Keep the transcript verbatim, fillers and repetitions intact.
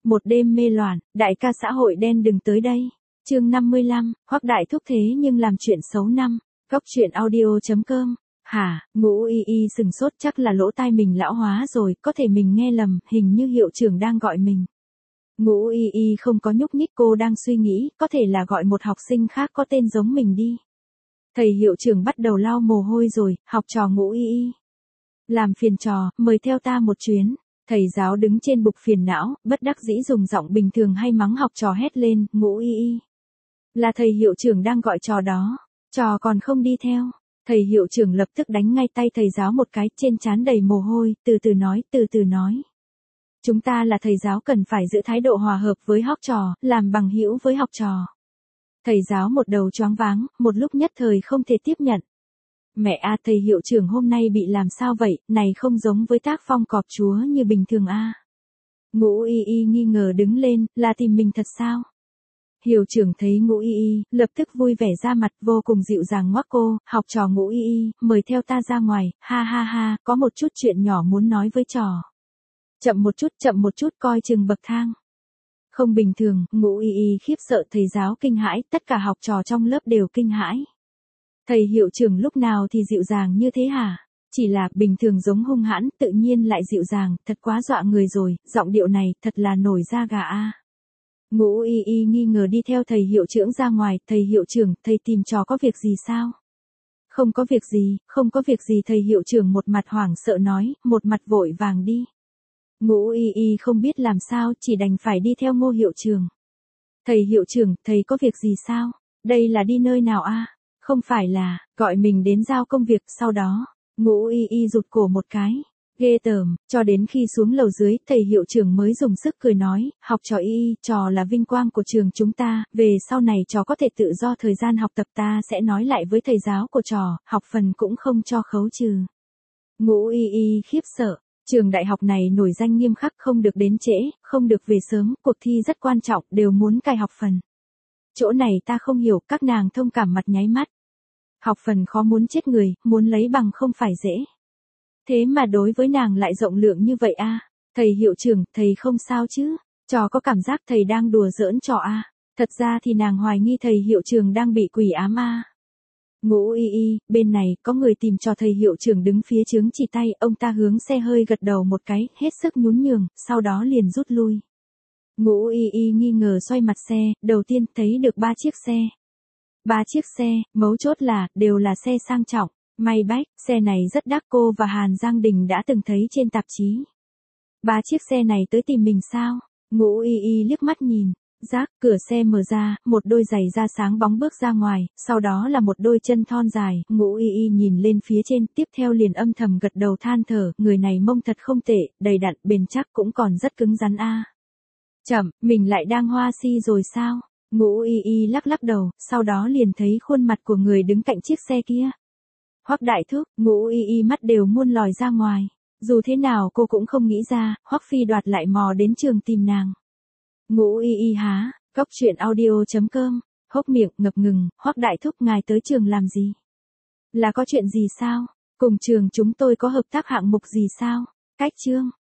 một đêm mê loạn, đại ca xã hội đen đừng tới đây. Chương năm mươi lăm, Hoắc Đại Thúc thế nhưng làm chuyện xấu năm. Góc truyện audio chấm com. Hả, Ngũ Y Y sừng sốt, chắc là lỗ tai mình lão hóa rồi, có thể mình nghe lầm, hình như hiệu trưởng đang gọi mình. Ngũ Y Y không có nhúc nhích, cô đang suy nghĩ, có thể là gọi một học sinh khác có tên giống mình đi. Thầy hiệu trưởng bắt đầu lau mồ hôi rồi, học trò Ngũ Y Y. Làm phiền trò, mời theo ta một chuyến. Thầy giáo đứng trên bục phiền não, bất đắc dĩ dùng giọng bình thường hay mắng học trò hét lên, Ngũ Y Y. Là thầy hiệu trưởng đang gọi trò đó, trò còn không đi theo. Thầy hiệu trưởng lập tức đánh ngay tay thầy giáo một cái, trên trán đầy mồ hôi, từ từ nói, từ từ nói. Chúng ta là thầy giáo cần phải giữ thái độ hòa hợp với học trò, làm bằng hữu với học trò. Thầy giáo một đầu choáng váng, một lúc nhất thời không thể tiếp nhận. Mẹ à, thầy hiệu trưởng hôm nay bị làm sao vậy, này không giống với tác phong cọp chúa như bình thường a. À. Ngũ Y Y nghi ngờ đứng lên, là tìm mình thật sao? Hiệu trưởng thấy Ngũ Y Y, lập tức vui vẻ ra mặt, vô cùng dịu dàng ngoắc cô, học trò Ngũ Y Y, mời theo ta ra ngoài, ha ha ha, có một chút chuyện nhỏ muốn nói với trò. Chậm một chút, chậm một chút, coi chừng bậc thang. Không bình thường, Ngũ Y Y khiếp sợ, thầy giáo kinh hãi, tất cả học trò trong lớp đều kinh hãi. Thầy hiệu trưởng lúc nào thì dịu dàng như thế hả? Chỉ là bình thường giống hung hãn, tự nhiên lại dịu dàng, thật quá dọa người rồi, giọng điệu này, thật là nổi da gà a. Ngũ Y Y nghi ngờ đi theo thầy hiệu trưởng ra ngoài, thầy hiệu trưởng, thầy tìm trò có việc gì sao? Không có việc gì, không có việc gì, thầy hiệu trưởng một mặt hoảng sợ nói, một mặt vội vàng đi. Ngũ Y Y không biết làm sao, chỉ đành phải đi theo Ngô hiệu trưởng. Thầy hiệu trưởng, thầy có việc gì sao? Đây là đi nơi nào a? Không phải là, gọi mình đến giao công việc, sau đó, Ngũ Y Y rụt cổ một cái. Ghê tởm, cho đến khi xuống lầu dưới, thầy hiệu trưởng mới dùng sức cười nói, học trò Y Y, trò là vinh quang của trường chúng ta, về sau này trò có thể tự do thời gian học tập, ta sẽ nói lại với thầy giáo của trò, học phần cũng không cho khấu trừ. Ngũ Y Y khiếp sợ, trường đại học này nổi danh nghiêm khắc, không được đến trễ, không được về sớm, cuộc thi rất quan trọng, đều muốn cài học phần. Chỗ này ta không hiểu, các nàng thông cảm mặt nháy mắt. Học phần khó muốn chết người, muốn lấy bằng không phải dễ. Thế mà đối với nàng lại rộng lượng như vậy a. À? Thầy hiệu trưởng, thầy không sao chứ? Trò có cảm giác thầy đang đùa giỡn trò a. À? Thật ra thì nàng hoài nghi thầy hiệu trưởng đang bị quỷ ám a. À? Ngũ Y Y, bên này có người tìm cho thầy hiệu trưởng đứng phía chướng chỉ tay, ông ta hướng xe hơi gật đầu một cái, hết sức nhún nhường, sau đó liền rút lui. Ngũ Y Y nghi ngờ xoay mặt xe, đầu tiên thấy được ba chiếc xe. Ba chiếc xe, mấu chốt là, đều là xe sang trọng. May bách, xe này rất đắt, cô và Hàn Giang Đình đã từng thấy trên tạp chí. Ba chiếc xe này tới tìm mình sao? Ngũ Y Y liếc mắt nhìn, rác, cửa xe mở ra, một đôi giày da sáng bóng bước ra ngoài, sau đó là một đôi chân thon dài, Ngũ Y Y nhìn lên phía trên, tiếp theo liền âm thầm gật đầu than thở, người này mông thật không tệ, đầy đặn, bền chắc cũng còn rất cứng rắn a. À. Chậm, mình lại đang hoa si rồi sao? Ngũ Y Y lắc lắc đầu, sau đó liền thấy khuôn mặt của người đứng cạnh chiếc xe kia. Hoắc Đại Thúc, Ngũ Y Y mắt đều muôn lòi ra ngoài. Dù thế nào cô cũng không nghĩ ra, Hoắc Phi Đoạt lại mò đến trường tìm nàng. Ngũ Y Y há, góc truyện audio chấm com, hốc miệng ngập ngừng, Hoắc Đại Thúc ngài tới trường làm gì? Là có chuyện gì sao? Cùng trường chúng tôi có hợp tác hạng mục gì sao? Cách chương.